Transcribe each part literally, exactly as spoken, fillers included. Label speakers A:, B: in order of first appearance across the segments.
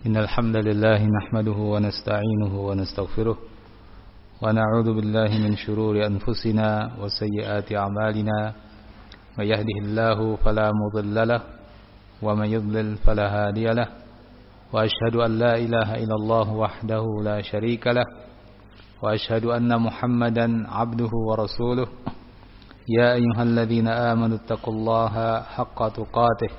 A: إن الحمد لله نحمده ونستعينه ونستغفره ونعوذ بالله من شرور أنفسنا وسيئات أعمالنا من يهده الله فلا مضل له ومن يضلل فلا هادي له وأشهد أن لا إله إلا الله وحده لا شريك له وأشهد أن محمدا عبده ورسوله يا أيها الذين آمنوا اتقوا الله حق تقاته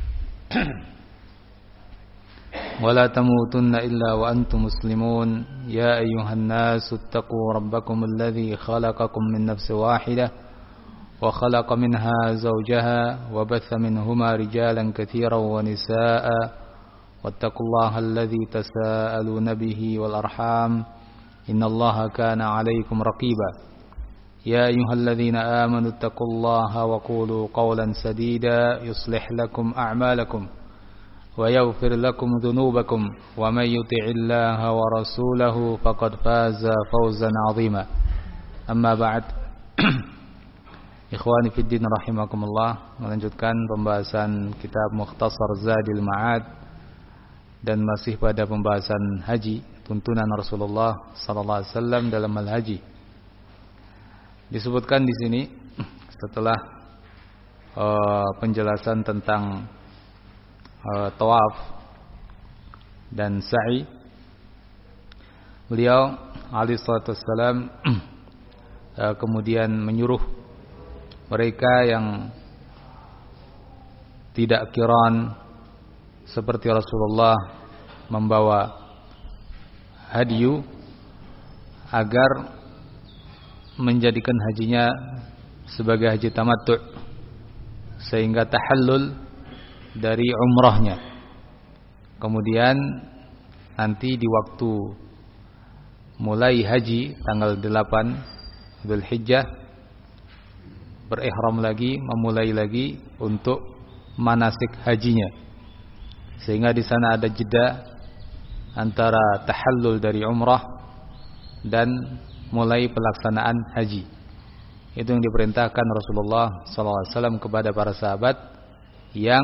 A: ولا تموتن إلا وأنتم مسلمون يا أيها الناس اتقوا ربكم الذي خلقكم من نفس واحدة وخلق منها زوجها وبث منهما رجالا كثيرا ونساء واتقوا الله الذي تساءلون به والأرحام إن الله كان عليكم رقيبا يا أيها الذين آمنوا اتقوا الله وقولوا قولا سديدا يصلح لكم أعمالكم ويغفر لكم ذنوبكم ومن يطع الله ورسوله فقد فاز فوزا عظيما أما بعد Ikhwani fiddin rahimakumullah, melanjutkan pembahasan kitab Mukhtasar Zadil Ma'ad dan masih pada pembahasan haji, tuntunan Rasulullah sallallahu alaihi wasallam dalam al-haji. Disebutkan di sini setelah uh, penjelasan tentang uh, tawaf dan sa'i, beliau alaihi salatu wassalam uh, kemudian menyuruh mereka yang tidak qiran seperti Rasulullah membawa hadiyu agar menjadikan hajinya sebagai haji tamattu' sehingga tahallul dari umrahnya. Kemudian nanti di waktu mulai haji tanggal delapan Dzulhijjah berihram lagi, memulai lagi untuk manasik hajinya, sehingga di sana ada jeda antara tahallul dari umrah dan mulai pelaksanaan haji. Itu yang diperintahkan Rasulullah sallallahu alaihi wasallam kepada para sahabat yang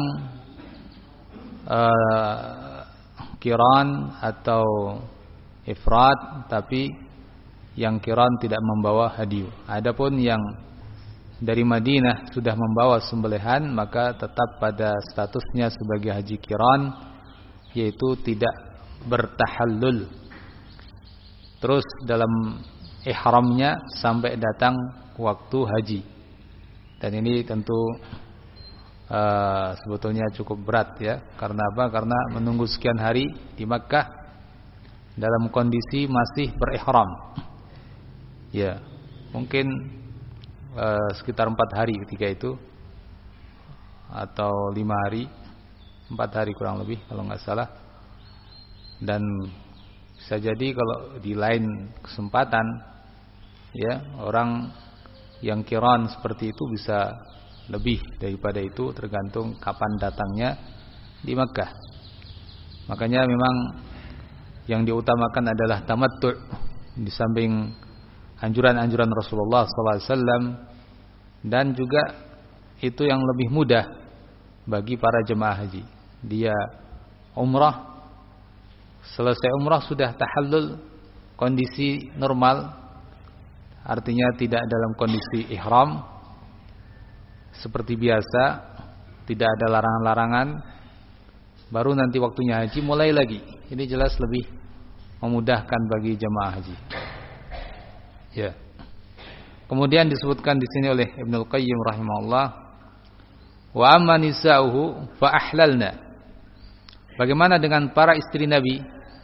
A: uh, qiran atau ifrad, tapi yang qiran tidak membawa hadiyu. Adapun yang dari Madinah sudah membawa sembelihan, maka tetap pada statusnya sebagai haji qiran, yaitu tidak bertahallul. Terus dalam ihramnya sampai datang waktu haji. Dan ini tentu uh, sebetulnya cukup berat ya. Karena apa? Karena menunggu sekian hari di Makkah dalam kondisi masih berihram. Ya, mungkin Uh, sekitar empat hari ketika itu, atau lima hari, empat hari kurang lebih kalau nggak salah. Dan bisa jadi kalau di lain kesempatan, ya orang yang qiran seperti itu bisa lebih daripada itu, tergantung kapan datangnya di Makkah. Makanya memang yang diutamakan adalah tamattu' di samping anjuran-anjuran Rasulullah sallallahu alaihi wasallam, dan juga itu yang lebih mudah bagi para jemaah haji. Dia umrah, selesai umrah sudah tahallul, kondisi normal, artinya tidak dalam kondisi ihram, seperti biasa, tidak ada larangan-larangan. Baru nanti waktunya haji mulai lagi. Ini jelas lebih memudahkan bagi jemaah haji. Ya. Kemudian disebutkan di sini oleh Ibnul Qayyim rahimahullah, wa amma nisa'uhu fa ahlalna. Bagaimana dengan para istri Nabi?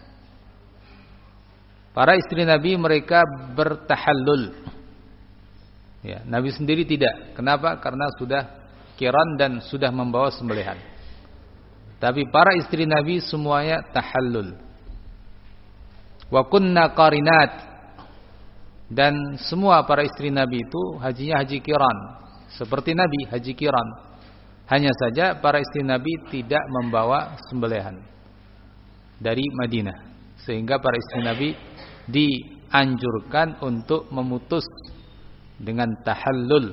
A: Para istri Nabi mereka bertahallul. Ya, Nabi sendiri tidak. Kenapa? Karena sudah qiran dan sudah membawa sembelihan. Tapi para istri Nabi semuanya tahallul. Wa kunna qarinat. Dan semua para istri Nabi itu hajinya haji qiran, seperti Nabi haji qiran. Hanya saja para istri Nabi tidak membawa sembelihan dari Madinah, sehingga para istri Nabi dianjurkan untuk memutus dengan tahallul,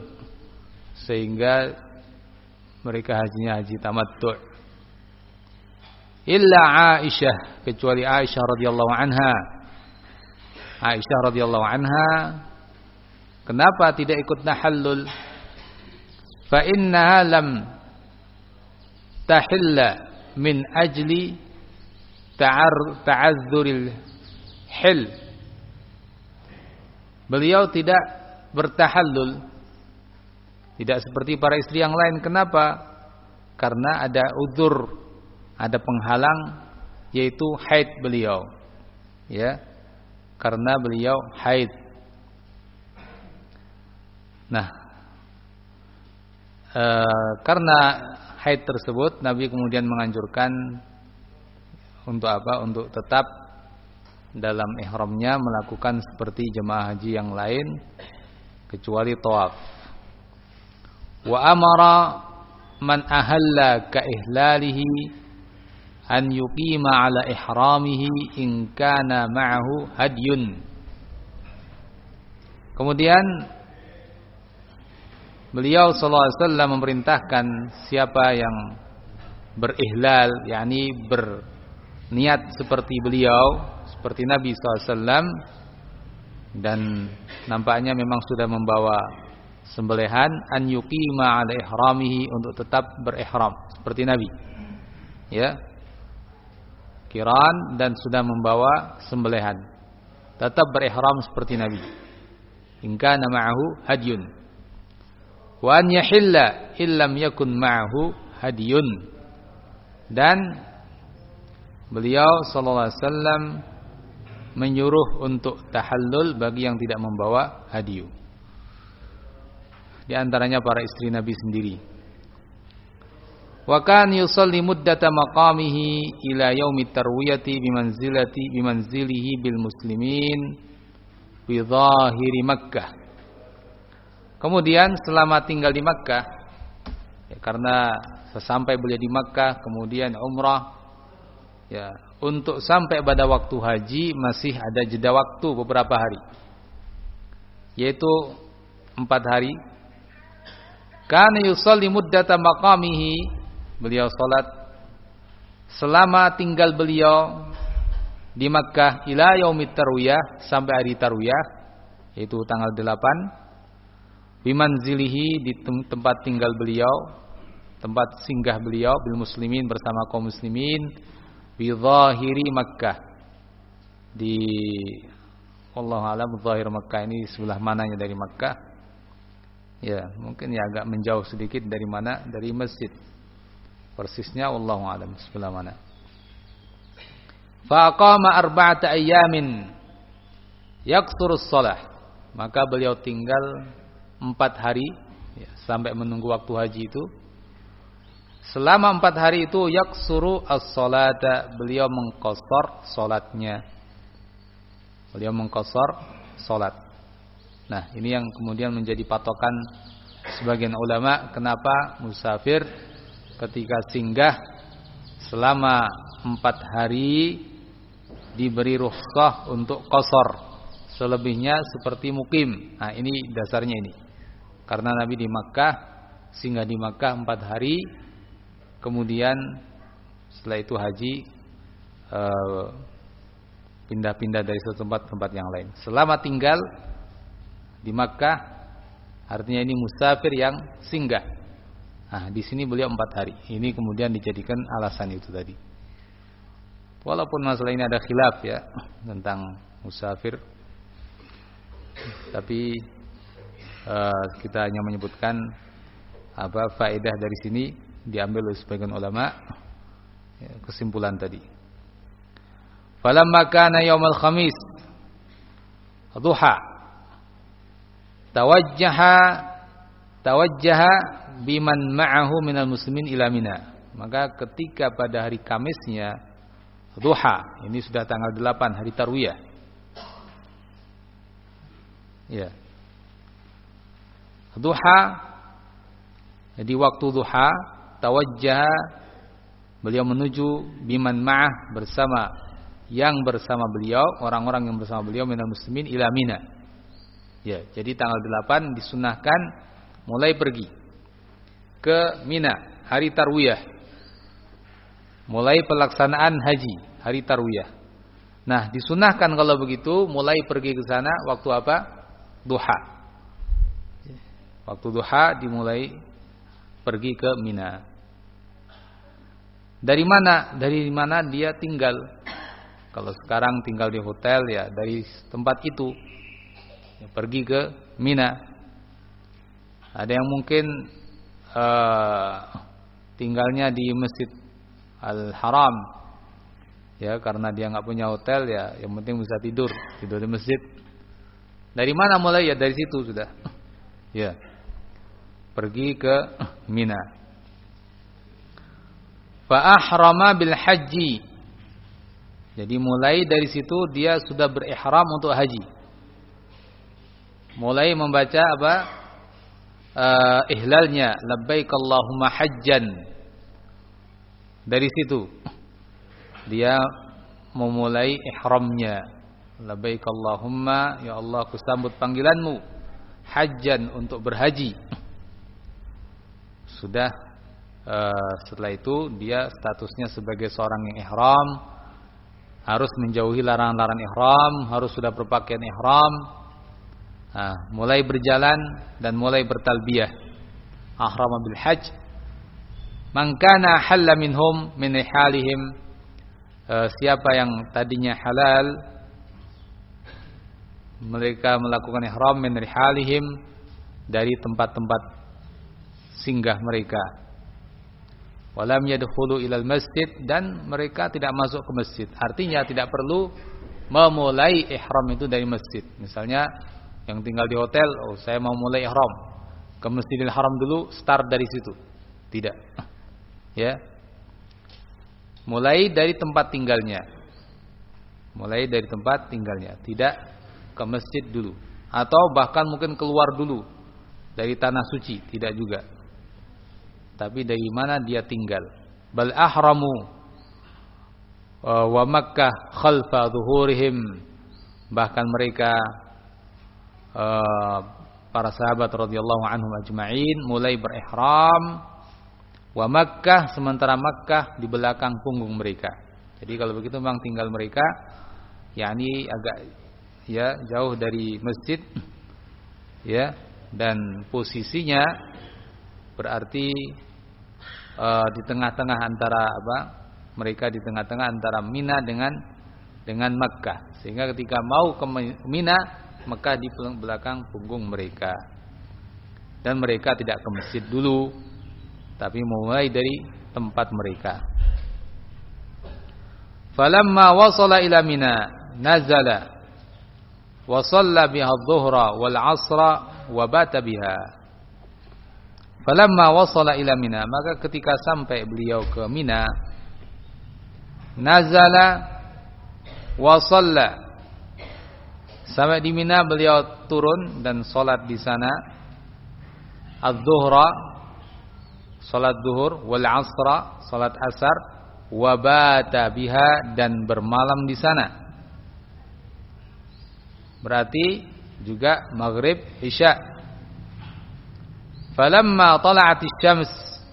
A: sehingga mereka hajinya haji tamattu'. illa Aisyah, kecuali Aisyah radhiyallahu anha. Aisyah radhiyallahu anha kenapa tidak ikut tahallul? Fa innaha lam tahilla min ajli ta'ar ta'azzuril hil. Beliau tidak bertahallul, tidak seperti para istri yang lain. Kenapa? Karena ada uzur, ada penghalang, yaitu haid beliau. Ya, karena beliau haid. Nah, e, karena haid tersebut, Nabi kemudian menganjurkan untuk apa? Untuk tetap dalam ihramnya melakukan seperti jemaah haji yang lain, kecuali tawaf. Wa amara man ahalla ka ihlalihi an yuqima ala ihramihi in kana ma'ahu hadyun. Kemudian beliau sallallahu alaihi wasallam memerintahkan siapa yang berihlal, yakni berniat seperti beliau, seperti Nabi sallallahu alaihi wasallam, dan nampaknya memang sudah membawa sembelihan, an yuqima ala ihramihi, untuk tetap berihram seperti Nabi. Ya. Qiran dan sudah membawa sembelihan, tetap berihram seperti Nabi. In kana ma'ahu hadyun. Wa an yahilla illam yakun ma'ahu hadyun. Dan beliau sallallahu alaihi wasallam menyuruh untuk tahallul bagi yang tidak membawa hadiyu. Di antaranya para istri Nabi sendiri. Wa kan yusalli muddata maqamihi ila yaumit tarwiyati bimanzilati bimanzilihi bil muslimin bi dhahiri Makkah. Kemudian selama tinggal di Makkah, ya, karena sesampai beliau di Makkah kemudian umrah, ya, untuk sampai pada waktu haji masih ada jeda waktu beberapa hari, yaitu empat hari. Kana yusalli muddata maqamihi, beliau salat selama tinggal beliau di Makkah ila yaumit tarwiyah, sampai hari tarwiyah, yaitu tanggal delapan, bimanzilihi, di tempat tinggal beliau, tempat singgah beliau, bil muslimin, bersama kaum muslimin, bi dhahiri Makkah, di wallahu alam zahir Makkah ini sebelah mananya dari Makkah. Ya, mungkin ya agak menjauh sedikit dari mana? Dari masjid. Persisnya wallahu alam sebelah mana. Fa aqama arba'ata ayyamin yaqsurus shalah. Maka beliau tinggal empat hari, ya, sampai menunggu waktu haji itu. Selama empat hari itu yaqsuru as-salata, beliau mengqasar salatnya. Beliau mengqasar salat. Nah, ini yang kemudian menjadi patokan sebagian ulama kenapa musafir ketika singgah selama empat hari diberi rukhsah untuk qasar, selebihnya seperti mukim. Nah, ini dasarnya ini. Karena Nabi di Makkah, singgah di Makkah empat hari, kemudian setelah itu haji, uh, pindah-pindah dari satu tempat ke tempat yang lain. Selama tinggal di Makkah, artinya ini musafir yang singgah. Nah, di sini beliau empat hari. Ini kemudian dijadikan alasan itu tadi. Walaupun masalah ini ada khilaf ya tentang musafir, tapi uh, kita hanya menyebutkan apa faedah dari sini diambil oleh sebagian ulama, ya, kesimpulan tadi. Falamma kana yaumul khamis duha tawajjaha tawajjaha biman ma'ahu minal muslimin ila Mina. Maka ketika pada hari Kamisnya duha, ini sudah tanggal delapan, hari tarwiyah. Ya. Duha, di waktu duha tawajjaha, beliau menuju biman ma'ah, bersama yang bersama beliau, orang-orang yang bersama beliau minal muslimin ila Mina. Ya, jadi tanggal delapan disunahkan mulai pergi ke Mina, hari tarwiyah. mulai pelaksanaan haji, hari tarwiyah. Nah, disunahkan kalau begitu mulai pergi ke sana waktu apa? Duha. Waktu duha dimulai pergi ke Mina. Dari mana? Dari mana dia tinggal? Kalau sekarang tinggal di hotel ya dari tempat itu ya, pergi ke Mina. Ada yang mungkin uh, tinggalnya di Masjid Al-Haram ya, karena dia nggak punya hotel ya, yang penting bisa tidur tidur di masjid. Dari mana mulai? Ya dari situ sudah ya, pergi ke Mina. Fa ahrama bil haji, jadi mulai dari situ dia sudah berihram untuk haji, mulai membaca apa uh, ihlalnya, labbaik Allahumma hajjan. Dari situ dia memulai ihramnya, labbaik Allahumma, ya Allah kusambut panggilanmu, hajjan, untuk berhaji. Sudah uh, setelah itu dia statusnya sebagai seorang yang ihram, harus menjauhi larangan-larangan ihram, harus sudah berpakaian ihram. Nah, mulai berjalan dan mulai bertalbiyah, ahrama bil hajj. Man kana halla minhum min rihalihim, uh, siapa yang tadinya halal, mereka melakukan ihram min rihalihim, dari tempat-tempat singgah mereka. Walam yadkhulu ilal masjid, dan mereka tidak masuk ke masjid. Artinya tidak perlu memulai ihram itu dari masjid. Misalnya yang tinggal di hotel, oh saya mau mulai ihram ke Masjidil Haram dulu, start dari situ. Tidak. Ya. Mulai dari tempat tinggalnya. Mulai dari tempat tinggalnya, tidak ke masjid dulu, atau bahkan mungkin keluar dulu dari tanah suci, tidak juga. Tapi dari mana dia tinggal. Bal ahramu wa Makkah khalfa zuhurihim, bahkan mereka para sahabat radhiyallahu anhum ajma'in mulai berihram wa Makkah, sementara Makkah di belakang punggung mereka. Jadi kalau begitu memang tinggal mereka yakni agak ya jauh dari masjid ya, dan posisinya berarti uh, di tengah-tengah antara apa? Mereka di tengah-tengah antara Mina dengan dengan Makkah. Sehingga ketika mau ke Mina, Makkah di belakang punggung mereka. Dan mereka tidak ke masjid dulu, tapi mulai dari tempat mereka. Falamma wasala ila Mina nazala wa shalla biha adh-dhuhra wal 'ashra wa bata biha. Falamma wasala ila Mina, maka ketika sampai beliau ke Mina, nazala wa shalla, sampai di Mina beliau turun dan salat di sana adh-dhuhra, salat zuhur, wal 'ashra, salat asar, wa bata biha, dan bermalam di sana. Berarti juga maghrib, isya. Falamma tala'atis syams,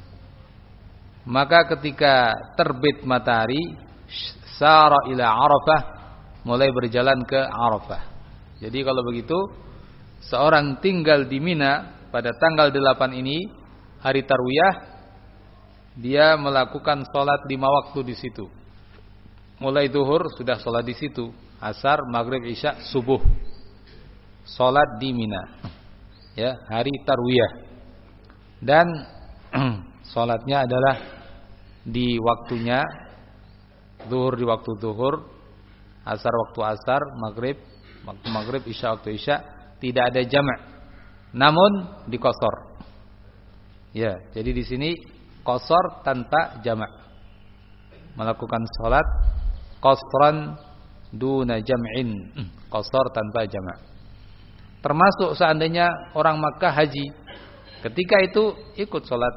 A: maka ketika terbit matahari, sara ila Arafah, mulai berjalan ke Arafah. Jadi kalau begitu seorang tinggal di Mina pada tanggal delapan ini, hari tarwiyah, dia melakukan sholat lima waktu di situ. Mulai zuhur sudah sholat di situ, asar, maghrib, isya, subuh, sholat di Mina. Ya, hari tarwiyah. Dan sholatnya adalah di waktunya, zuhur di waktu zuhur, asar waktu asar, maghrib waktu maghrib, isya waktu isya. Tidak ada jama', namun dikosor. Ya, jadi di sini qasar tanpa jamak. Melakukan salat qasran duna jam'in, qasar tanpa jamak. Termasuk seandainya orang Makkah haji, ketika itu ikut salat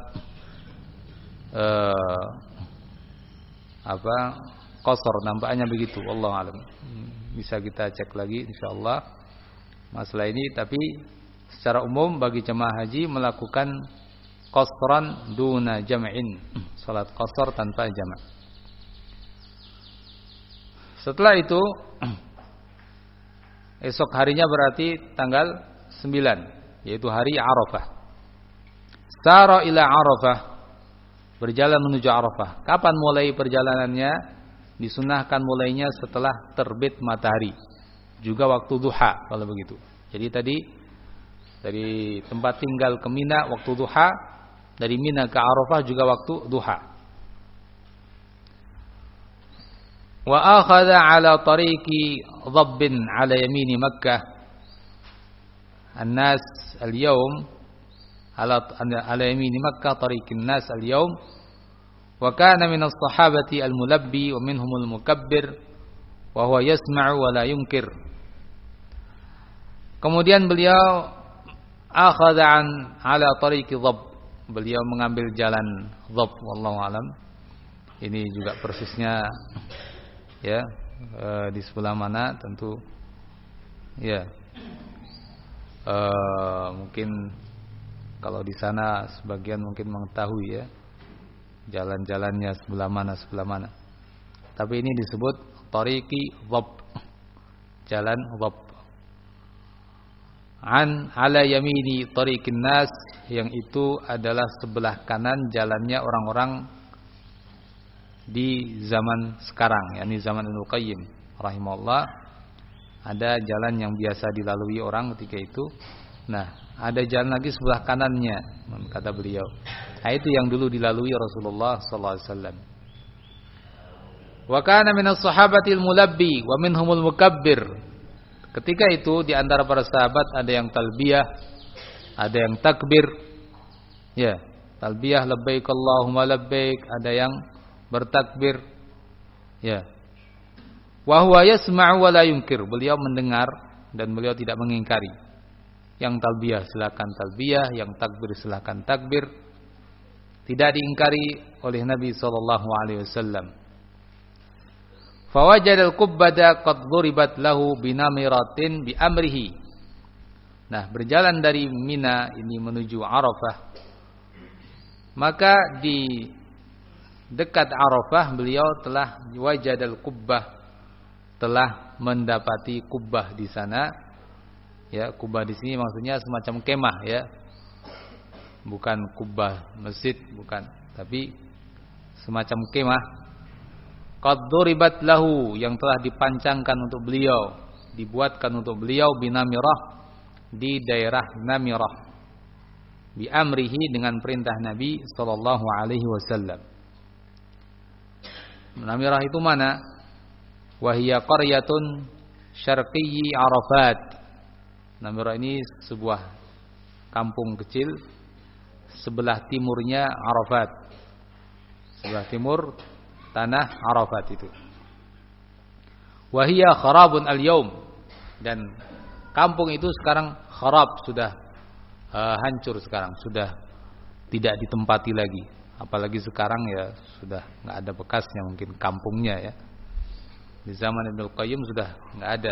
A: eh, apa qasar, nampaknya begitu, wallahu alam. Bisa kita cek lagi insyaallah masalah ini, tapi secara umum bagi jemaah haji melakukan qasran duna jam'in, salat qasar tanpa jamak. Setelah itu esok harinya berarti tanggal sembilan, yaitu hari Arafah. Sara ila Arafah, berjalan menuju Arafah. Kapan mulai perjalanannya? Disunahkan mulainya setelah terbit matahari, juga waktu duha kalau begitu. Jadi tadi dari tempat tinggal ke Mina waktu duha, dari Mina ke Arafah juga waktu duha. Wa akhadha ala tariqi dhabbin ala yamini Makkah. An-nas al-yawm ala ala yamini Makkah tariqin nas al-yawm. Wa kana min as-sahabati al-mulabbi wa minhum al-mukabbir wa huwa yasma'u wa la yunkir. Kemudian beliau akhadha an ala tariqi dhabb. Beliau mengambil jalan dhabb, wallahu alam. Ini juga persisnya ya e, di sebelah mana tentu ya e, mungkin kalau di sana sebagian mungkin mengetahui ya jalan-jalannya sebelah mana sebelah mana. Tapi ini disebut tariqi dhabb, jalan dhabb. An ala yamini tariqin nas, yang itu adalah sebelah kanan jalannya orang-orang di zaman sekarang, yakni zaman Ibnu Qayyim rahimahullah. Ada jalan yang biasa dilalui orang ketika itu. Nah, ada jalan lagi sebelah kanannya, kata beliau. Nah, itu yang dulu dilalui Rasulullah sallallahu alaihi wasallam. Wa kana minas sahabatil mulabbi wa minhumul mukabbir. Ketika itu di antara para sahabat ada yang talbiyah, ada yang takbir. Ya, talbiyah labbaik Allahumma labbaik, ada yang bertakbir. Ya. Wa huwa yasma'u wa la yunkir. Beliau mendengar dan beliau tidak mengingkari. Yang talbiyah silakan talbiyah, yang takbir silakan takbir. Tidak diingkari oleh Nabi sallallahu alaihi wasallam. Fawajada al-qubbata qad duribat lahu binamiratin bi amrihi. Nah, berjalan dari Mina ini menuju Arafah. Maka di dekat Arafah beliau telah wajadal kubbah, telah mendapati kubbah di sana. Ya, kubbah di sini maksudnya semacam kemah ya. Bukan kubbah masjid, bukan, tapi semacam kemah. Qad duribat lahu, yang telah dipancangkan untuk beliau, dibuatkan untuk beliau binamirah, di daerah Namirah, bi amrihi, dengan perintah Nabi sallallahu alaihi wasallam. Namirah itu mana? Wahia qaryatun syarqiyyi Arafat. Namirah ini sebuah kampung kecil sebelah timurnya Arafat. Sebelah timur tanah Arafat itu. Wahia kharabun al-yaum, dan kampung itu sekarang kharab, sudah uh, hancur sekarang, sudah tidak ditempati lagi. Apalagi sekarang ya sudah enggak ada bekasnya mungkin kampungnya ya. Di zaman Ibnu Qayyim sudah enggak ada.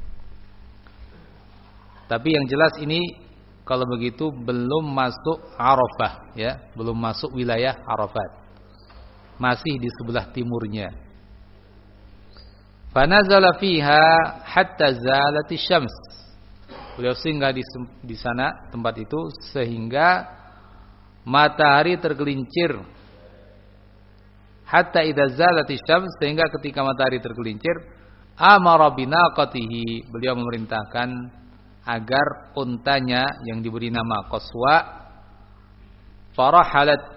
A: Tapi yang jelas ini kalau begitu belum masuk Arafah ya, belum masuk wilayah Arafat. Masih di sebelah timurnya. Fanazala fiha hatta zalati syams. Beliau singgah di, di sana, tempat itu, sehingga matahari tergelincir. Hatta idza zalati syams, sehingga ketika matahari tergelincir, amara binaqatihi, beliau memerintahkan agar untanya yang diberi nama Qaswa farahalat,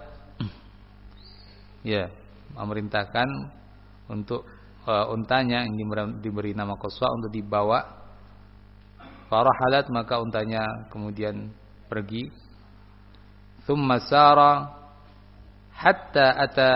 A: ya, memerintahkan untuk uh, untanya yang diberi nama Qaswa untuk dibawa. Farahalat, maka untanya kemudian pergi. Thumma sara hatta ata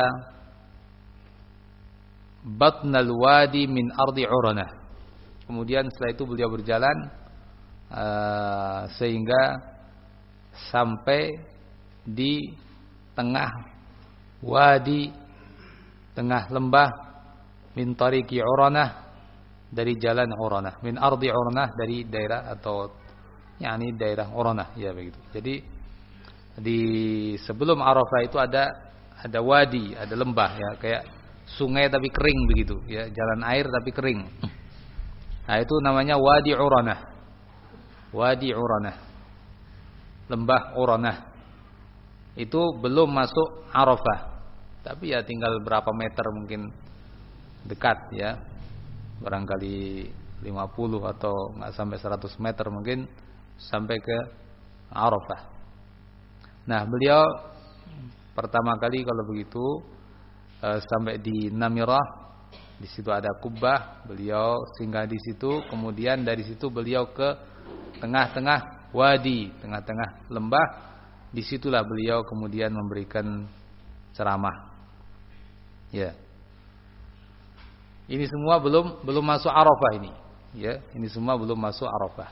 A: batnal wadi min ardi Uranah. Kemudian setelah itu beliau berjalan uh, sehingga sampai di tengah wadi, tengah lembah, min tariqi Uranah, dari jalan Uranah, min ardi Uranah, dari daerah atau yakni daerah Uranah ya begitu. Jadi di sebelum Arafah itu ada ada wadi, ada lembah ya, kayak sungai tapi kering begitu, ya, jalan air tapi kering. Nah, itu namanya Wadi Uranah. Wadi Uranah. Lembah Uranah. Itu belum masuk Arafah. Tapi ya tinggal berapa meter mungkin dekat ya. Barangkali lima puluh atau enggak sampai seratus meter mungkin sampai ke Arafah. Nah, beliau pertama kali kalau begitu eh, sampai di Namirah. Di situ ada Kubbah, beliau singgah di situ, kemudian dari situ beliau ke tengah-tengah wadi, tengah-tengah lembah. Disitulah beliau kemudian memberikan ceramah. Ya. Ini semua belum belum masuk Arafah ini. Ya, ini semua belum masuk Arafah.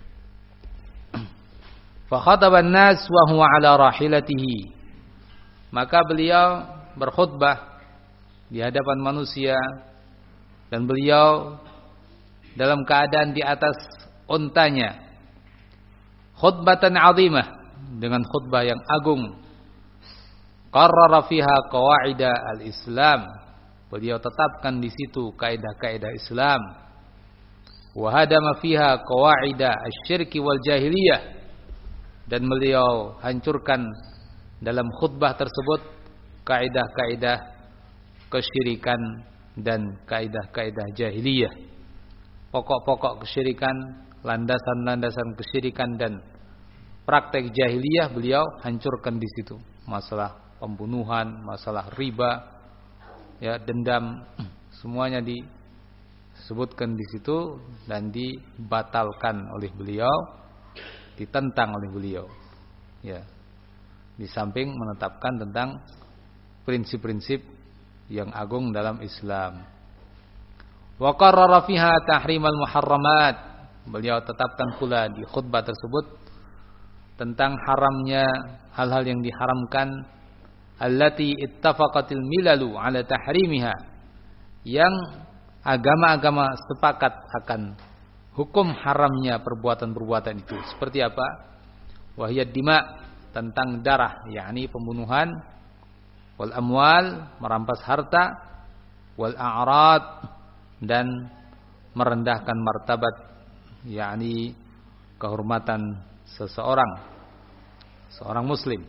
A: Fa khataban nas wa huwa ala rahilatihi. Maka beliau berkhutbah di hadapan manusia dan beliau dalam keadaan di atas untanya. Khutbatan 'azimah, dengan khutbah yang agung. Qarrara fiha qawaida al-Islam. Beliau tetapkan di situ kaidah-kaidah Islam. Wa hadama fiha qawaida asy-syirki wal jahiliyah. Dan beliau hancurkan dalam khutbah tersebut kaidah-kaidah kesyirikan dan kaidah-kaidah jahiliyah. Pokok-pokok kesyirikan, landasan-landasan kesyirikan dan praktek jahiliyah beliau hancurkan di situ. Masalah pembunuhan, masalah riba, ya, dendam, semuanya disebutkan di situ dan dibatalkan oleh beliau, ditentang oleh beliau. Ya. Di samping menetapkan tentang prinsip-prinsip yang agung dalam Islam. Wa qarrara fiha tahrimal muharramat. Beliau tetapkan pula di khutbah tersebut tentang haramnya hal-hal yang diharamkan, allati ittafaqatil milalu ala tahrimiha, yang agama-agama sepakat akan hukum haramnya perbuatan-perbuatan itu. Seperti apa? Wahiyad dima, tentang darah, yakni pembunuhan, wal amwal, merampas harta, wal a'rad, dan merendahkan martabat, yakni kehormatan seseorang, seorang muslim.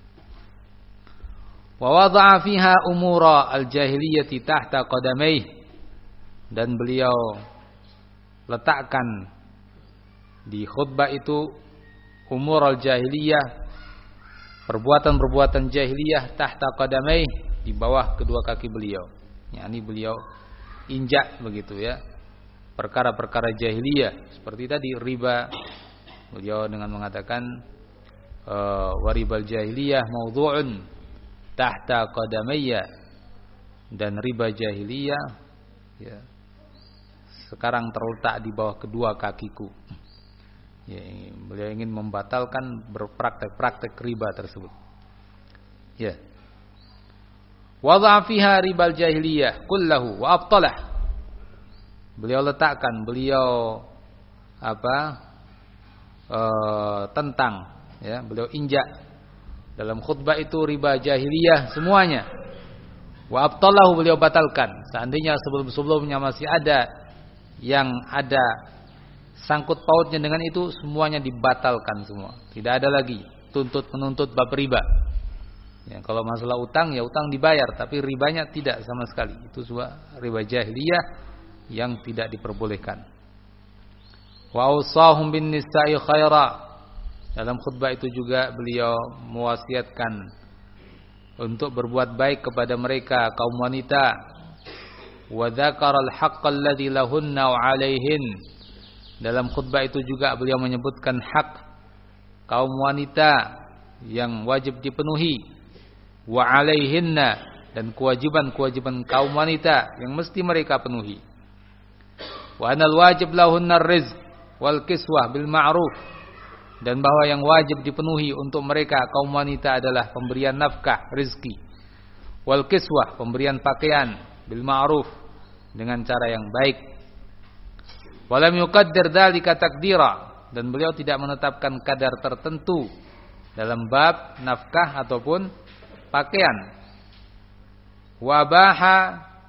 A: Wa wada'a fiha umura al-jahiliyati tahta qadamaihi, dan beliau letakkan di khutbah itu umur al-jahiliyah, perbuatan-perbuatan jahiliyah tahta qadamaihi, di bawah kedua kaki beliau. yakni beliau injak begitu ya perkara-perkara jahiliyah seperti tadi riba. Beliau dengan mengatakan waribal jahiliyah maudhu'un tahta qadamayya, dan riba jahiliyah ya sekarang terletak di bawah kedua kakiku. Ya, beliau ingin membatalkan berpraktek-praktek riba tersebut. Ya. Wadha'a fiha ribal jahiliyah kullahu wa abtalah. Beliau letakkan, beliau apa? E, tentang ya, beliau injak dalam khutbah itu riba jahiliyah semuanya. Wa abtalahu, beliau batalkan. Seandainya sebelum-sebelumnya masih ada yang ada sangkut pautnya dengan itu, semuanya dibatalkan semua. Tidak ada lagi tuntut menuntut bab riba. Ya, kalau masalah utang ya utang dibayar, tapi ribanya tidak sama sekali. Itu sebuah riba jahiliyah yang tidak diperbolehkan. Wa awsahum bin nisa'i khaira. Dalam khutbah itu juga beliau mewasiatkan untuk berbuat baik kepada mereka kaum wanita. Wa dzakara al-haqqa alladzi lahunna wa 'alaihin. Dalam khutbah itu juga beliau menyebutkan hak kaum wanita yang wajib dipenuhi, wa 'alaihinna, dan kewajiban-kewajiban kaum wanita yang mesti mereka penuhi. Wa anal wajib lahunna rizq wal kiswah bil ma'ruf, dan bahwa yang wajib dipenuhi untuk mereka kaum wanita adalah pemberian nafkah, rezeki, wal kiswah, pemberian pakaian, bil ma'ruf, dengan cara yang baik. Walam yuqaddir dzalika taqdira, dan beliau tidak menetapkan kadar tertentu dalam bab nafkah ataupun pakaian. Wa baha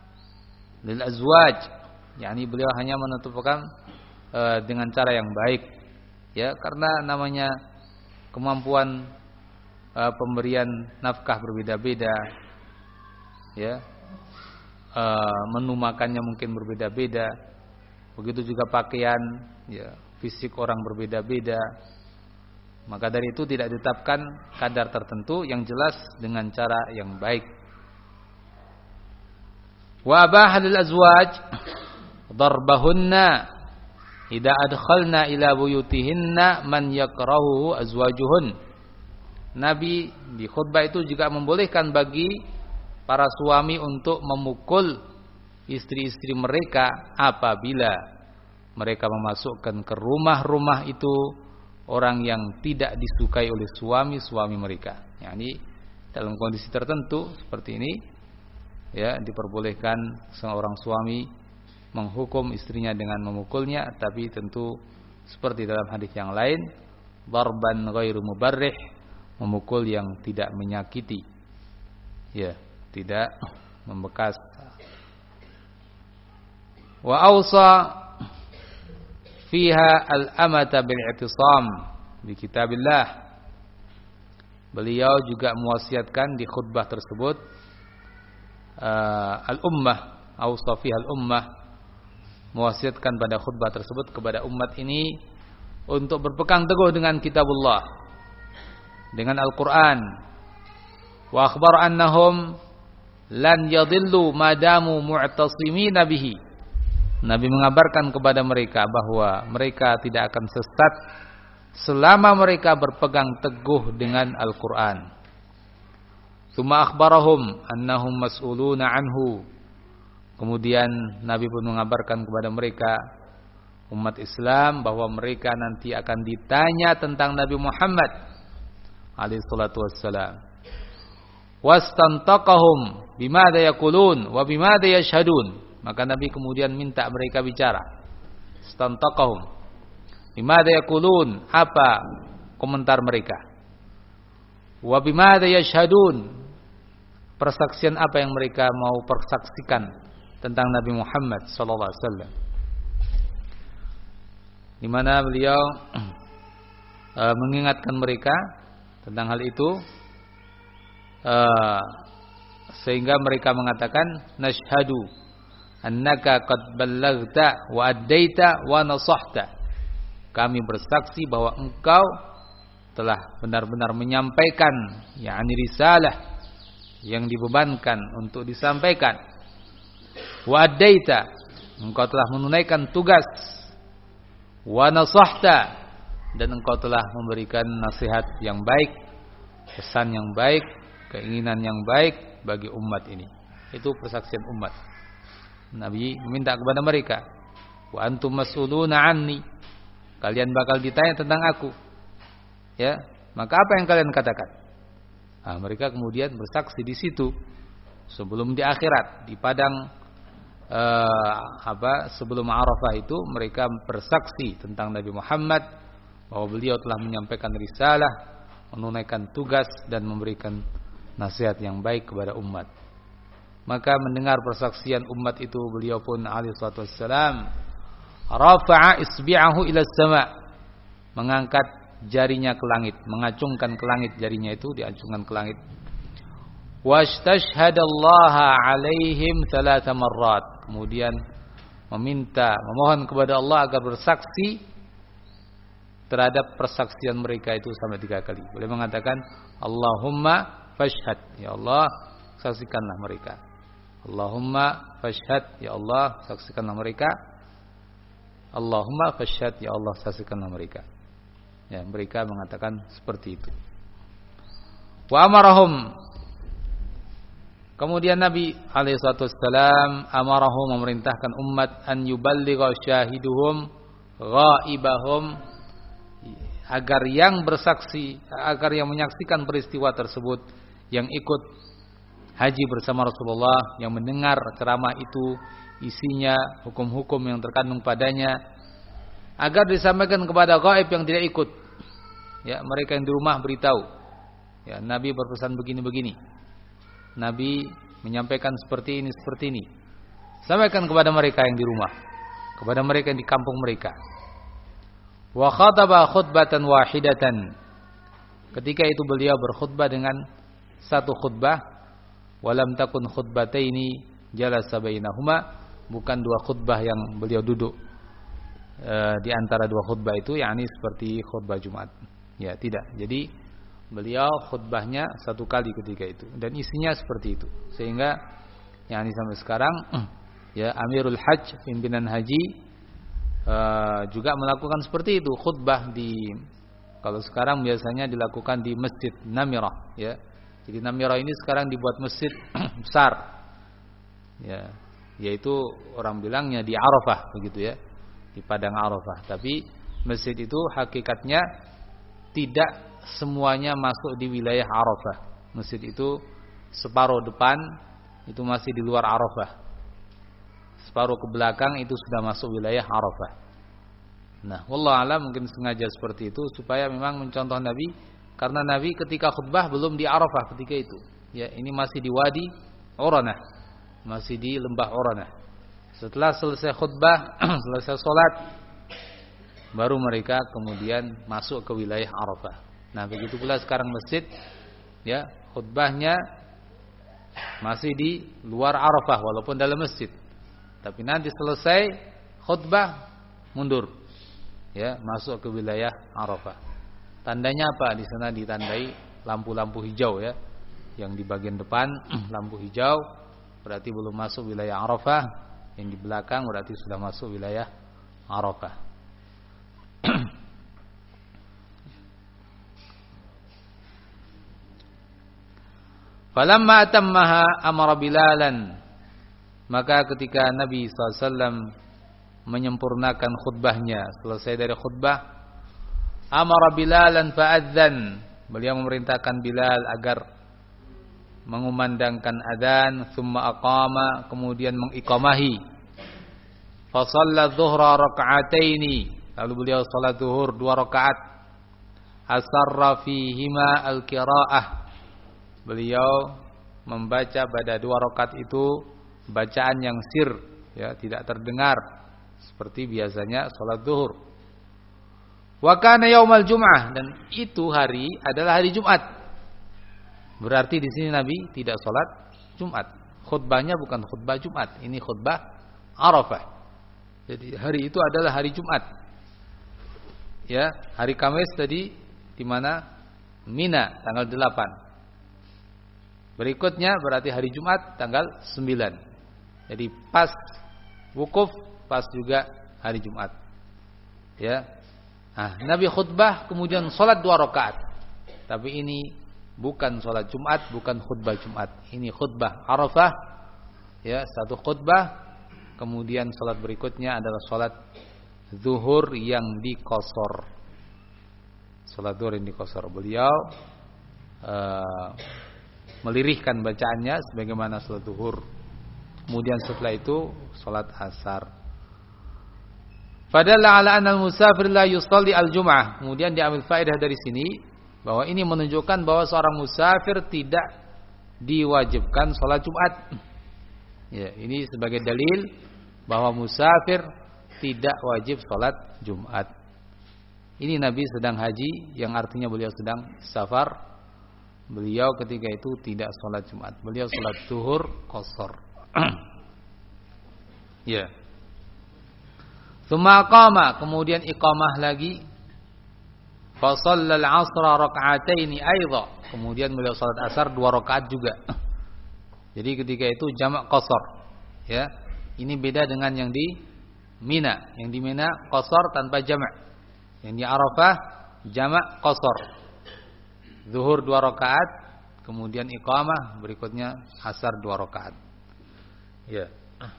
A: lil azwaj, yakni beliau hanya menentukan uh, dengan cara yang baik, ya, karena namanya kemampuan uh, pemberian nafkah berbeda-beda, ya, uh, menu makannya mungkin berbeda-beda, begitu juga pakaian, ya, fisik orang berbeda-beda. Maka dari itu tidak ditetapkan kadar tertentu, yang jelas dengan cara yang baik. Wa abaha lil azwaj darbahunna idza adkhalna ila buyutihinna man yakrahuhu azwajuhun. Nabi di khutbah itu juga membolehkan bagi para suami untuk memukul istri-istri mereka apabila mereka memasukkan ke rumah-rumah itu orang yang tidak disukai oleh suami-suami mereka. Yani dalam kondisi tertentu seperti ini, ya, diperbolehkan seorang suami menghukum istrinya dengan memukulnya, tapi tentu seperti dalam hadis yang lain, darban ghairu mubarrih, memukul yang tidak menyakiti, ya, tidak membekas. Wa awsa fiha al-amata bil-i'tisam bi kitabillah. Beliau juga mewasiatkan di khutbah tersebut uh, al-ummah, awsa fiha al-ummah, mewasiatkan pada khutbah tersebut kepada umat ini untuk berpegang teguh dengan kitabullah, dengan Al-Qur'an. Wa akhbar annahum lan yadhillu madamu mu'tasimina bihi. Nabi mengabarkan kepada mereka bahwa mereka tidak akan sesat selama mereka berpegang teguh dengan Al-Qur'an. Tsumma akhbarahum annahum mas'uluna anhu. Kemudian Nabi pun mengabarkan kepada mereka, umat Islam, bahwa mereka nanti akan ditanya tentang Nabi Muhammad alaihi salatu wassalam. Wastantaqahum bimada yaqulun wa bimada yashhadun. Maka Nabi kemudian minta mereka bicara. Stantaqahum bimada yaqulun, apa komentar mereka. Wa bimada yashhadun, persaksian apa yang mereka mau persaksikan tentang Nabi Muhammad sallallahu alaihi wasallam. Di mana beliau uh, mengingatkan mereka tentang hal itu, uh, sehingga mereka mengatakan, nashhadu annaka qad ballaghta wa addaita wa nasahta. Kami bersaksi bahwa engkau telah benar-benar menyampaikan, yakni risalah yang dibebankan untuk disampaikan. Wa addaita, engkau telah menunaikan tugas. Wa nasahta, dan engkau telah memberikan nasihat yang baik, pesan yang baik, keinginan yang baik bagi umat ini. Itu persaksian umat. Nabi meminta kepada mereka, wa antum mas'uluna anni, kalian bakal ditanya tentang aku, ya, maka apa yang kalian katakan? Nah, mereka kemudian bersaksi di situ, sebelum di akhirat, di padang eh, apa sebelum Arafah itu, mereka bersaksi tentang Nabi Muhammad bahwa beliau telah menyampaikan risalah, menunaikan tugas, dan memberikan nasihat yang baik kepada umat. Maka mendengar persaksian umat itu, beliau pun alaihi salatu wassalam rafa'a isbi'ahu ila sama', mengangkat jarinya ke langit, mengacungkan ke langit, jarinya itu diacungkan ke langit. Wastashhadallaha 'alaihim thalatha marrat, kemudian meminta, memohon kepada Allah agar bersaksi terhadap persaksian mereka itu sampai tiga kali. Beliau mengatakan, Allahumma fashhad, ya Allah saksikanlah mereka. Allahumma fashhad, ya Allah saksikanlah mereka. Allahumma fashhad, ya Allah saksikanlah mereka. Ya, mereka mengatakan seperti itu. Wa amarahum, kemudian Nabi alaihi salatu wassalam amarahum, memerintahkan umat, an yuballigha syahiduhum ghaibahum, agar yang bersaksi, agar yang menyaksikan peristiwa tersebut, yang ikut haji bersama Rasulullah, yang mendengar ceramah itu, isinya hukum-hukum yang terkandung padanya, agar disampaikan kepada gaib yang tidak ikut. Ya, mereka yang di rumah beritahu, ya, Nabi berpesan begini-begini, Nabi menyampaikan seperti ini, seperti ini, Sampaikan kepada mereka yang di rumah, kepada mereka yang di kampung mereka. Wa khataba khutbatan wahidatan. Ketika itu beliau berkhutbah dengan satu khutbah, walam takun khutbataini jalasa bainahuma, bukan dua khutbah yang beliau duduk e, di antara dua khutbah itu, yakni seperti khutbah Jumat. Ya, tidak. Jadi beliau khutbahnya satu kali ketika itu dan isinya seperti itu. Sehingga yakni sampai sekarang ya Amirul Hajj, pimpinan haji Uh, juga melakukan seperti itu, khutbah di, kalau sekarang biasanya dilakukan di Masjid Namirah ya. Jadi Namirah ini sekarang dibuat masjid besar ya, yaitu orang bilangnya di Arafah begitu ya, di padang Arafah. Tapi masjid itu hakikatnya tidak semuanya masuk di wilayah Arafah. Masjid itu separuh depan itu masih di luar Arafah, separuh ke belakang itu sudah masuk wilayah Arafah. Nah, wallahu a'lam, mungkin sengaja seperti itu supaya memang mencontoh Nabi, karena Nabi ketika khutbah belum di Arafah ketika itu. Ya, ini masih di Wadi Uranah, masih di lembah Uranah. Setelah selesai khutbah, selesai sholat, baru mereka kemudian masuk ke wilayah Arafah. Nah, begitu pula sekarang masjid, ya, khutbahnya masih di luar Arafah walaupun dalam masjid. Tapi nanti selesai khutbah mundur, ya, masuk ke wilayah Arafah. Tandanya apa? Di sana ditandai lampu-lampu hijau ya, yang di bagian depan lampu hijau berarti belum masuk wilayah Arafah, yang di belakang berarti sudah masuk wilayah Arafah. Falamma atammaha amara Bilalan, maka ketika Nabi sallallahu alaihi wasallam menyempurnakan khutbahnya, selesai dari khutbah, amara Bilalan fa'adzan, beliau memerintahkan Bilal agar mengumandangkan adzan, thumma aqama, kemudian mengiqamahi. Fa shalla dhuhra raka'ataini, lalu beliau salat zuhur dua rakaat. Asarra fihima al-qiraah, beliau membaca pada dua rakaat itu bacaan yang sir, ya, tidak terdengar seperti biasanya salat zuhur. Wa kana yaumal jum'ah, dan itu hari adalah hari Jumat. Berarti di sini Nabi tidak salat Jumat. Khutbahnya bukan khutbah Jumat, ini khutbah Arafah. Jadi hari itu adalah hari Jumat. Ya, hari Kamis tadi di mana? Mina tanggal delapan. Berikutnya berarti hari Jumat tanggal sembilan. Jadi pas wukuf, pas juga hari Jumat. Ya. Nah, Nabi khutbah kemudian salat dua rakaat. Tapi ini bukan salat Jumat, bukan khutbah Jumat. Ini khutbah Arafah. Ya, satu khutbah, kemudian salat berikutnya adalah salat zuhur yang dikosor. Salat zuhur yang dikosor. Beliau uh, melirihkan bacaannya sebagaimana salat zuhur. Kemudian setelah itu salat asar. Fadalla ala anna al-musafir la yusalli al-jum'ah. Kemudian diambil faedah dari sini bahwa ini menunjukkan bahwa seorang musafir tidak diwajibkan salat Jumat. Ya, ini sebagai dalil bahwa musafir tidak wajib salat Jumat. Ini Nabi sedang haji, yang artinya beliau sedang safar. Beliau ketika itu tidak salat Jumat. Beliau salat zuhur qasar. Ya. Tsumma qama, kemudian iqamah lagi. Fa shallal 'asra rak'ataini aidha. Kemudian beliau salat asar dua rakaat juga. Jadi ketika itu jamak qasar. Ya. Ini beda dengan yang di Mina. Yang di Mina qasar tanpa jamak. Yang di Arafah jamak qasar. Zuhur dua rakaat, kemudian iqamah, berikutnya asar dua rakaat. Ya.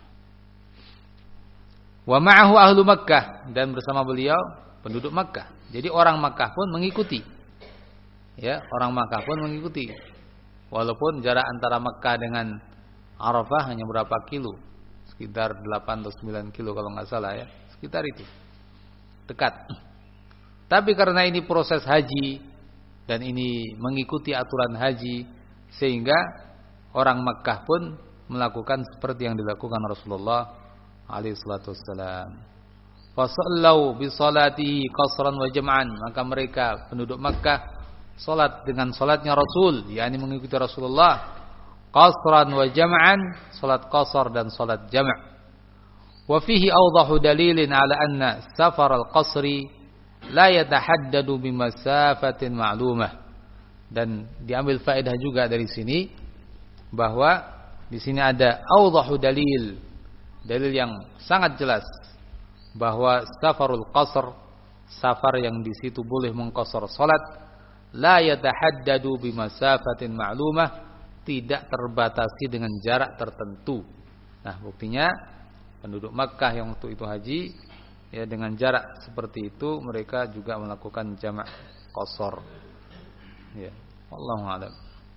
A: Wa ma'ahu ahlu Makkah, dan bersama beliau penduduk Makkah. Jadi orang Makkah pun mengikuti. Ya, orang Makkah pun mengikuti. Walaupun jarak antara Makkah dengan Arafah hanya berapa kilo? Sekitar delapan atau sembilan kilo kalau enggak salah ya. Sekitar itu. Dekat. Tapi karena ini proses haji dan ini mengikuti aturan haji, sehingga orang Makkah pun melakukan seperti yang dilakukan Rasulullah alaihi salatu wassalam. Fasallu bi salatihi qasran wa jam'an, maka mereka penduduk Makkah salat dengan salatnya Rasul, yakni mengikuti Rasulullah, qasran wa jam'an, salat qasar dan salat jam'. Wa fihi awdahu dalilin ala anna safar al-qasri la yatahaddadu bi masafatin ma'lumah. Dan diambil faedah juga dari sini bahwa di sini ada awdahu dalil, dalil yang sangat jelas bahwa safarul qasr, safar yang di situ boleh mengqasar salat, la yatahaddadu bi masafatin ma'lumah, tidak terbatasi dengan jarak tertentu. Nah, buktinya penduduk Makkah yang waktu itu haji, ya dengan jarak seperti itu mereka juga melakukan jamak qasar. Ya, wallahu a'lam.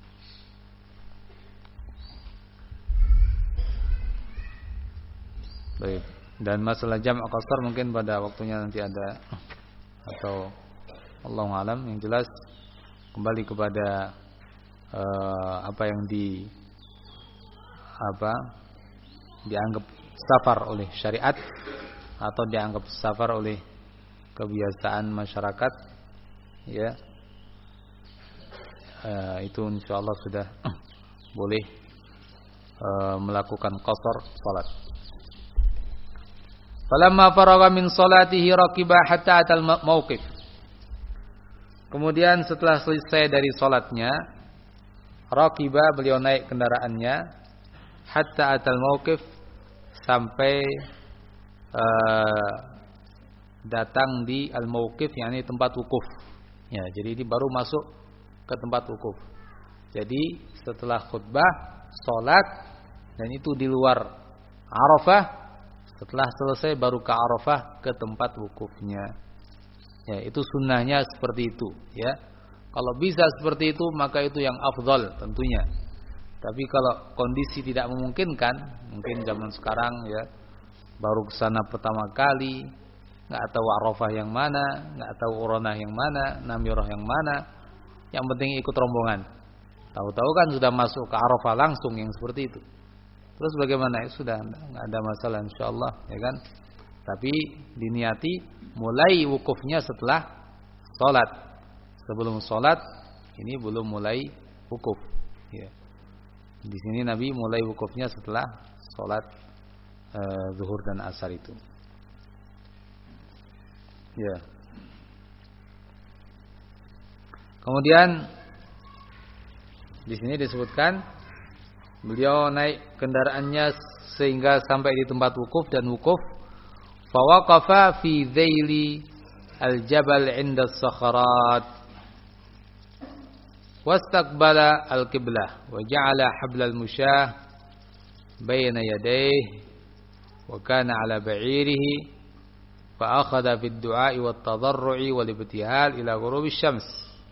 A: Baik. Dan masalah jamak qasar mungkin pada waktunya nanti ada, atau wallahu a'lam. Yang jelas kembali kepada uh, apa yang di apa dianggap safar oleh syariat atau dianggap safar oleh kebiasaan masyarakat, ya. Uh, itu insyaallah sudah boleh uh, melakukan qasar salat. Falamma faragha min salatihi raqiba hatta atal mauqif. Kemudian setelah selesai dari salatnya, raqiba, beliau naik kendaraannya, hatta atal mauqif, sampai uh, datang di al-mauqif, yakni tempat wukuf. Ya, jadi ini baru masuk ke tempat wukuf. Jadi setelah khutbah, salat, dan itu di luar Arafah. Setelah selesai baru ke Arafah, ke tempat wukufnya. Ya, itu sunnahnya seperti itu, ya. Kalau bisa seperti itu maka itu yang afdal tentunya. Tapi kalau kondisi tidak memungkinkan, mungkin zaman sekarang ya baru ke sana pertama kali, enggak tahu Arafah yang mana, enggak tahu Uranah yang mana, Namirah yang mana. Yang penting ikut rombongan. Tahu-tahu kan sudah masuk ke Arafah langsung yang seperti itu. Terus bagaimana? Ya, sudah enggak ada masalah insyaallah, ya kan? Tapi diniati mulai wukufnya setelah salat. Sebelum salat ini belum mulai wukuf, ya. Di sini Nabi mulai wukufnya setelah salat uh, zuhur dan asar itu. Ya. Kemudian di sini disebutkan beliau naik kendaraannya sehingga sampai di tempat wukuf, dan wukuf fawaqafa fi dhaili al-jabal 'inda as-sakharat wastaqbala al-qiblah wa ja'ala habla al-musyah bayna yadayhi wa kana 'ala ba'irihi fa akhadha fi ad-du'a'i wat-tadarru'i wal-ibtihal ila ghurubi asy-syams.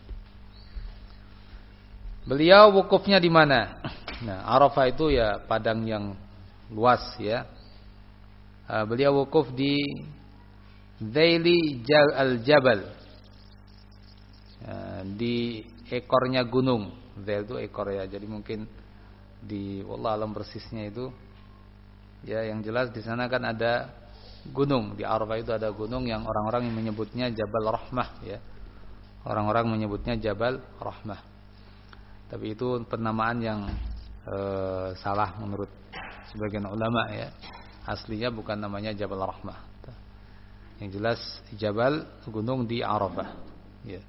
A: Beliau wukufnya di mana? Nah, Arafah itu ya padang yang luas, ya. Uh, beliau wukuf di Dhaili al-Jabal, uh, di ekornya gunung. Dhail itu ekor, ya. Jadi mungkin di wallah alam persisnya itu, ya, yang jelas di sana kan ada gunung. Di Arafah itu ada gunung yang orang-orang yang menyebutnya Jabal Rahmah, ya. Orang-orang menyebutnya Jabal Rahmah. Tapi itu penamaan yang e, salah menurut sebagian ulama, ya. Aslinya bukan namanya Jabal Rahmah. Yang jelas Jabal, gunung di Arafah, ya.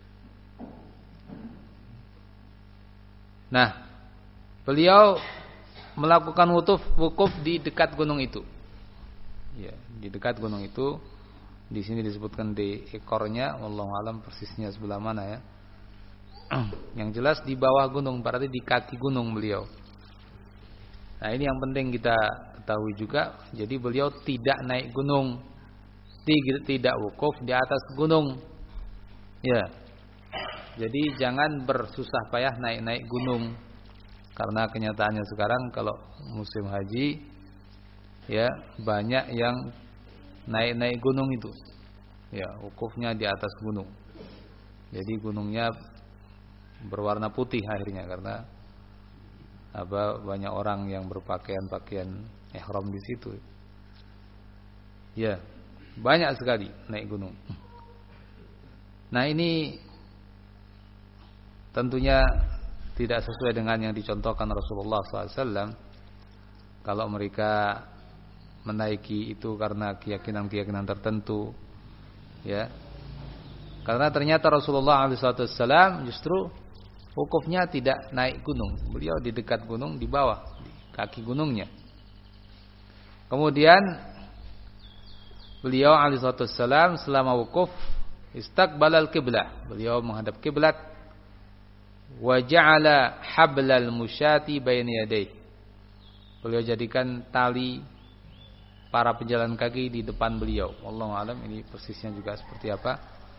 A: Nah, beliau melakukan wukuf wukuf di dekat gunung itu. Ya, di dekat gunung itu. Di sini disebutkan di ekornya, wallahu alam persisnya sebelah mana, ya. Yang jelas di bawah gunung, berarti di kaki gunung beliau. Nah, ini yang penting kita ketahui juga. Jadi beliau tidak naik gunung, tidak wukuf di atas gunung, ya. Jadi jangan bersusah payah naik-naik gunung, karena kenyataannya sekarang kalau musim haji, ya, banyak yang naik-naik gunung itu, ya, wukufnya di atas gunung. Jadi gunungnya berwarna putih akhirnya karena apa banyak orang yang berpakaian-pakaian ihram di situ. Ya, banyak sekali naik gunung. Nah, ini tentunya tidak sesuai dengan yang dicontohkan Rasulullah shallallahu alaihi wasallam. Kalau mereka menaiki itu karena keyakinan-keyakinan tertentu, ya. Karena ternyata Rasulullah shallallahu alaihi wasallam justru wukufnya tidak naik gunung. Beliau di dekat gunung, di bawah, di kaki gunungnya. Kemudian beliau alaihi wasallam selama wukuf istaqbalal qiblah. Beliau menghadap kiblat. Wa ja'ala hablal musyati baina yadayhi. Beliau jadikan tali para pejalan kaki di depan beliau. Wallahu alam, ini persisnya juga seperti apa.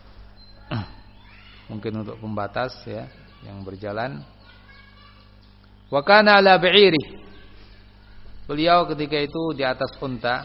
A: Mungkin untuk pembatas ya yang berjalan. Wa kana ala ba'iri. Beliau ketika itu di atas unta.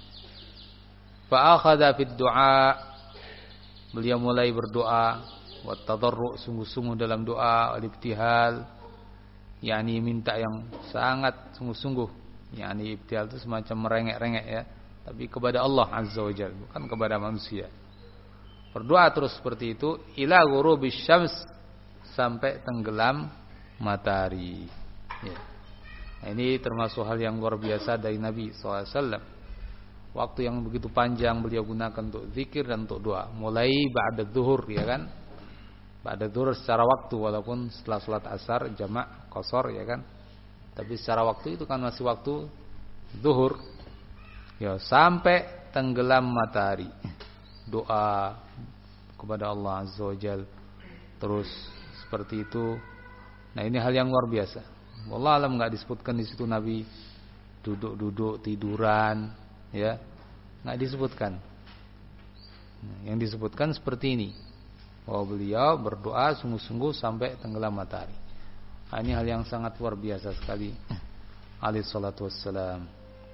A: Fa akhadha fid du'a. Beliau mulai berdoa wa tadarru, sungguh-sungguh dalam doa, al-ibtihal, yakni minta yang sangat sungguh-sungguh. Yakni ibtihal itu semacam merengek-rengek ya, tapi kepada Allah Azza wa Jalla, bukan kepada manusia. Berdoa terus seperti itu ila ghurubis syams, sampai tenggelam matahari. Ya. Nah, ini termasuk hal yang luar biasa dari Nabi shallallahu alaihi wasallam. Waktu yang begitu panjang beliau gunakan untuk zikir dan untuk doa. Mulai ba'da zuhur, ya kan? Ba'da zuhur secara waktu, walaupun setelah sholat asar jamak qasar, ya kan? Tapi secara waktu itu kan masih waktu zuhur. Ya, sampai tenggelam matahari. Doa kepada Allah Azza wa Jalla terus seperti itu. Nah, ini hal yang luar biasa. Wallah alam, enggak disebutkan di situ Nabi duduk-duduk tiduran, ya, enggak disebutkan. Yang disebutkan seperti ini, bahwa beliau berdoa sungguh-sungguh sampai tenggelam matahari. Nah, ini hal yang sangat luar biasa sekali. Alaihi salatu wassalam.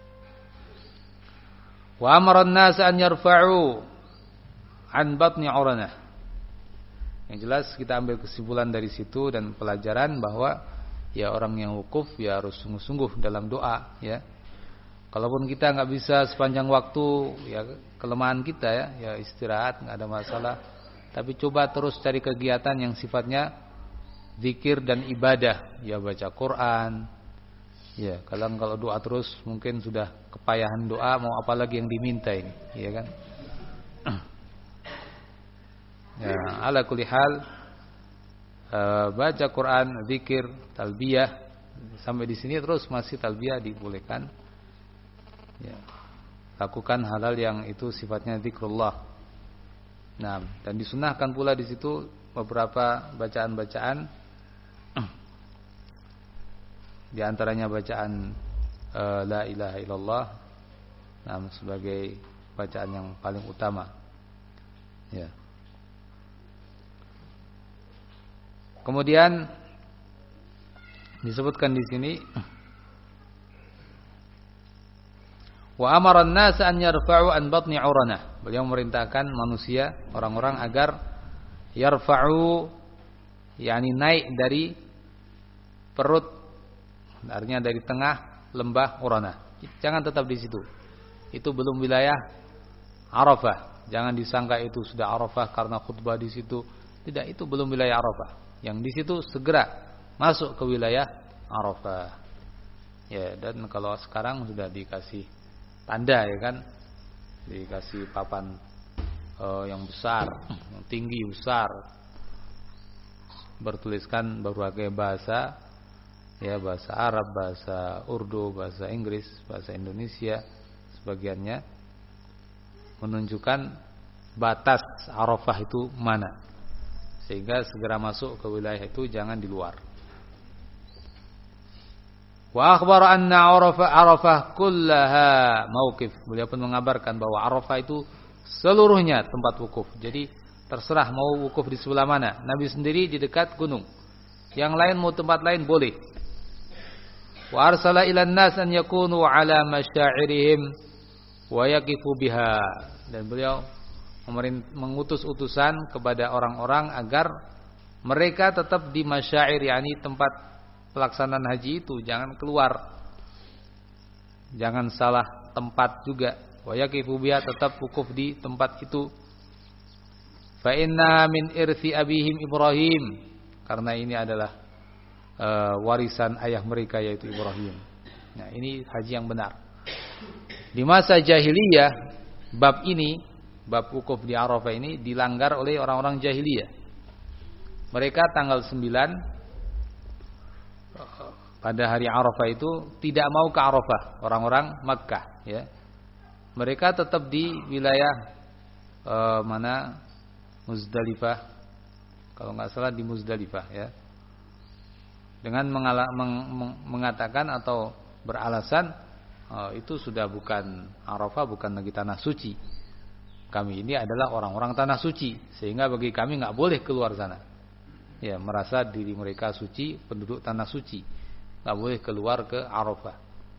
A: Wa amara an-nas an yarfa'u an batni uranah. Yang jelas kita ambil kesimpulan dari situ dan pelajaran bahwa ya orang yang wukuf ya harus sungguh-sungguh dalam doa, ya. Kalaupun kita nggak bisa sepanjang waktu, ya kelemahan kita ya, ya istirahat, nggak ada masalah. Tapi coba terus cari kegiatan yang sifatnya zikir dan ibadah, ya baca Quran. Ya, kalau kalau doa terus mungkin sudah kepayahan doa, mau apa lagi yang diminta ini, ya kan? Ya, ala kulli hal, uh, baca Quran, zikir, talbiyah, sampai di sini terus masih talbiyah dibolehkan. Ya, lakukan hal-hal yang itu sifatnya zikrullah. Nah, dan disunahkan pula di situ beberapa bacaan-bacaan, di antaranya bacaan uh, la ilaha illallah, nah, sebagai bacaan yang paling utama. Ya. Kemudian disebutkan di sini wa amara an-nas an yarfa'u an batni uranah. Beliau memerintahkan manusia, orang-orang agar yarfa'u, yakni naik dari perut, artinya dari tengah lembah Uranah. Jangan tetap di situ. Itu belum wilayah Arafah. Jangan disangka itu sudah Arafah karena khutbah di situ. Tidak, itu belum wilayah Arafah. Yang di situ segera masuk ke wilayah Arafah. Ya, dan kalau sekarang sudah dikasih tanda, ya kan, dikasih papan uh, yang besar, yang tinggi besar, bertuliskan berbagai bahasa, ya, bahasa Arab, bahasa Urdu, bahasa Inggris, bahasa Indonesia, sebagiannya menunjukkan batas Arafah itu mana, sehingga segera masuk ke wilayah itu, jangan di luar. Wa akhbara anna Arafah Arafah kullaha mauqif. Beliau pun mengabarkan bahwa Arafah itu seluruhnya tempat wukuf. Jadi terserah mau wukuf di sebelah mana. Nabi sendiri di dekat gunung. Yang lain mau tempat lain boleh. Wa arsala ilan nas an yakunu ala masyairihim wa yaqifu biha. Dan beliau mengutus utusan kepada orang-orang agar mereka tetap di masyair, yakni tempat pelaksanaan haji itu, jangan keluar. Jangan salah tempat juga. Wa yaqifu biha, tetap wukuf di tempat itu. Fa inna min irsi abihim Ibrahim, karena ini adalah uh, warisan ayah mereka yaitu Ibrahim. Nah, ini haji yang benar. Di masa jahiliyah, bab ini, bab wukuf di Arafah ini dilanggar oleh orang-orang jahiliyah. Mereka tanggal sembilan pada hari Arafah itu tidak mau ke Arafah, orang-orang Makkah, ya. Mereka tetap di wilayah uh, mana? Muzdalifah, kalau nggak salah di Muzdalifah, ya. Dengan mengala, meng, meng, mengatakan atau beralasan oh, itu sudah bukan Arafah, bukan lagi tanah suci. Kami ini adalah orang-orang tanah suci, sehingga bagi kami nggak boleh keluar sana. Ya, merasa diri mereka suci, penduduk tanah suci, nggak boleh keluar ke Arafah.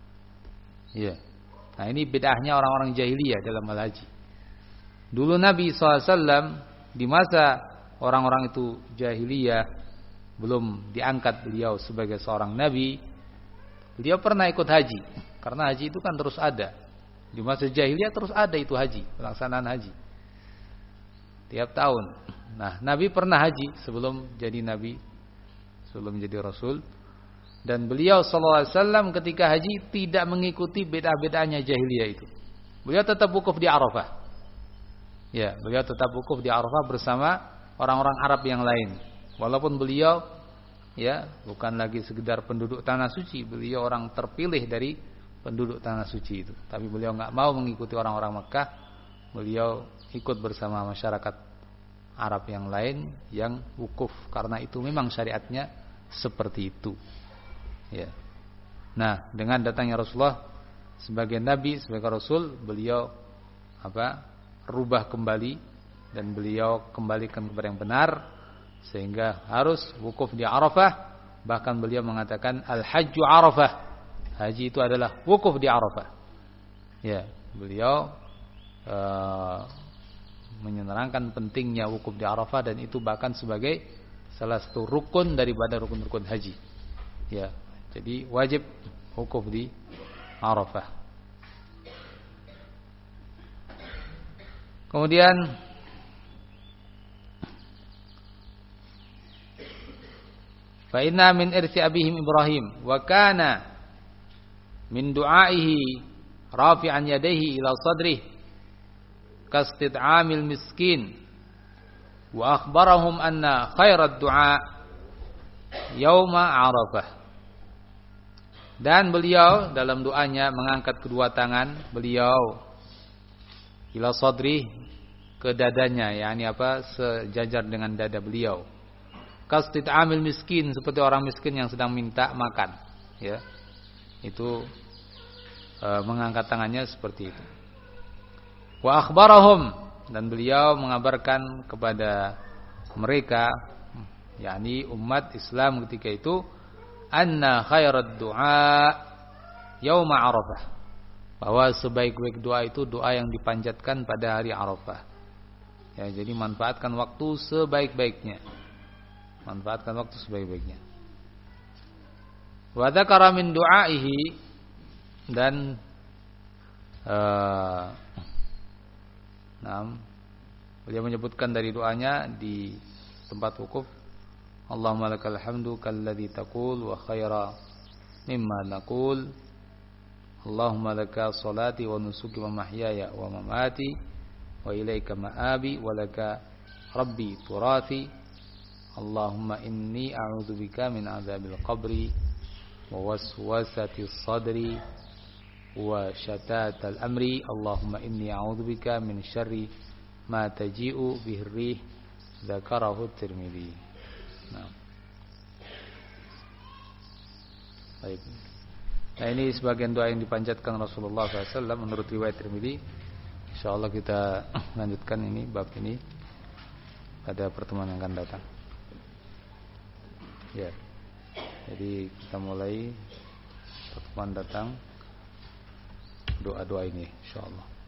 A: Ya. Nah, ini bedahnya orang-orang jahiliyah dalam hal haji. Dulu Nabi shallallahu alaihi wasallam di masa orang-orang itu jahiliyah, belum diangkat beliau sebagai seorang nabi, beliau pernah ikut haji. Karena haji itu kan terus ada. Di masa jahiliyah terus ada itu haji, pelaksanaan haji tiap tahun. Nah, Nabi pernah haji sebelum jadi nabi, sebelum jadi rasul. Dan beliau shallallahu alaihi wasallam ketika haji tidak mengikuti beda-bedanya jahiliyah itu. Beliau tetap wukuf di Arafah. Ya, beliau tetap wukuf di Arafah bersama orang-orang Arab yang lain. Walaupun beliau, ya, bukan lagi sekedar penduduk tanah suci, beliau orang terpilih dari penduduk tanah suci itu. Tapi beliau nggak mau mengikuti orang-orang Mekah. Beliau ikut bersama masyarakat Arab yang lain yang wukuf, karena itu memang syariatnya seperti itu. Ya. Nah, dengan datangnya Rasulullah sebagai nabi, sebagai rasul, beliau apa? rubah kembali dan beliau kembalikan kepada yang benar, sehingga harus wukuf di Arafah. Bahkan beliau mengatakan al-hajju Arafah, haji itu adalah wukuf di Arafah. Ya, beliau uh, menerangkan pentingnya wukuf di Arafah, dan itu bahkan sebagai salah satu rukun daripada rukun-rukun haji. Ya, jadi wajib wukuf di Arafah. Kemudian fa inna min irsi abihim Ibrahim wa kana min du'aihi rafi'an yadayhi ila sadrih kastid'amil miskin wa akhbarahum anna khairat du'a yauma Arafah. Dan beliau dalam doanya mengangkat kedua tangan beliau ila sadri, ke dadanya, yakni apa, sejajar dengan dada beliau. Kastid amil miskin, seperti orang miskin yang sedang minta makan, ya. Itu e, mengangkat tangannya seperti itu. Wa akhbarahum, dan beliau mengabarkan kepada mereka, yakni umat Islam ketika itu, anna khairat du'a yauma Arafah, bahwa sebaik-baik doa itu doa yang dipanjatkan pada hari Arafah. Ya, jadi manfaatkan waktu sebaik-baiknya. Manfaatkan waktu sebaik-baiknya. Wa dzakara min du'aihi, dan uh, nah, beliau menyebutkan dari doanya di tempat wukuf, Allahumma lakal hamdu kalladzi taqul wa khaira mimma naqul. Allahumma laka salati wa nusuki wa mahyaya wa mamati wa ilaika ma'abi wa laka rabbi turathi. Allahumma inni a'udzubika min adzabil qabri wa waswasati sadri wa syatatal amri. Allahumma inni a'udzubika min syarri ma taji'u bihi rih. Dzakarahu Tirmidzi. Nah. Baik. Nah, ini sebagian doa yang dipanjatkan Rasulullah shallallahu alaihi wasallam menurut riwayat Tirmidzi. Insyaallah kita lanjutkan ini bab ini pada pertemuan yang akan datang. Ya. Jadi kita mulai pertemuan datang doa-doa ini insyaallah.